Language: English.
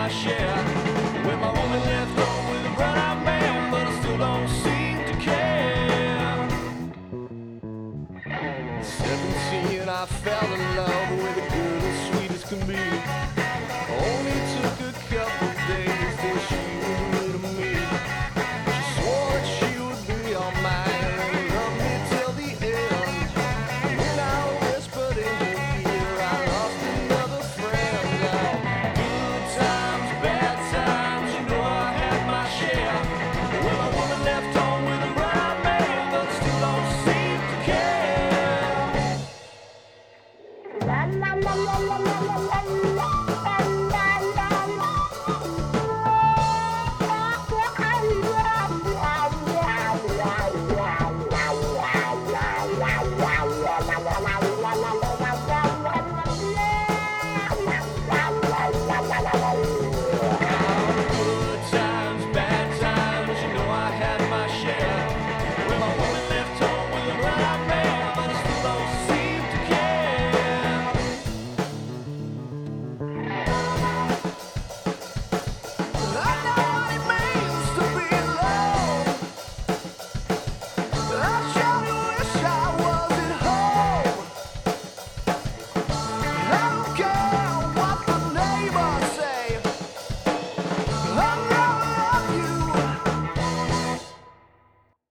my share. When my woman left home with a run-out man, but I still don't seem to care. 17, I fell in love with a girl as sweet as can be. Only took a couple days.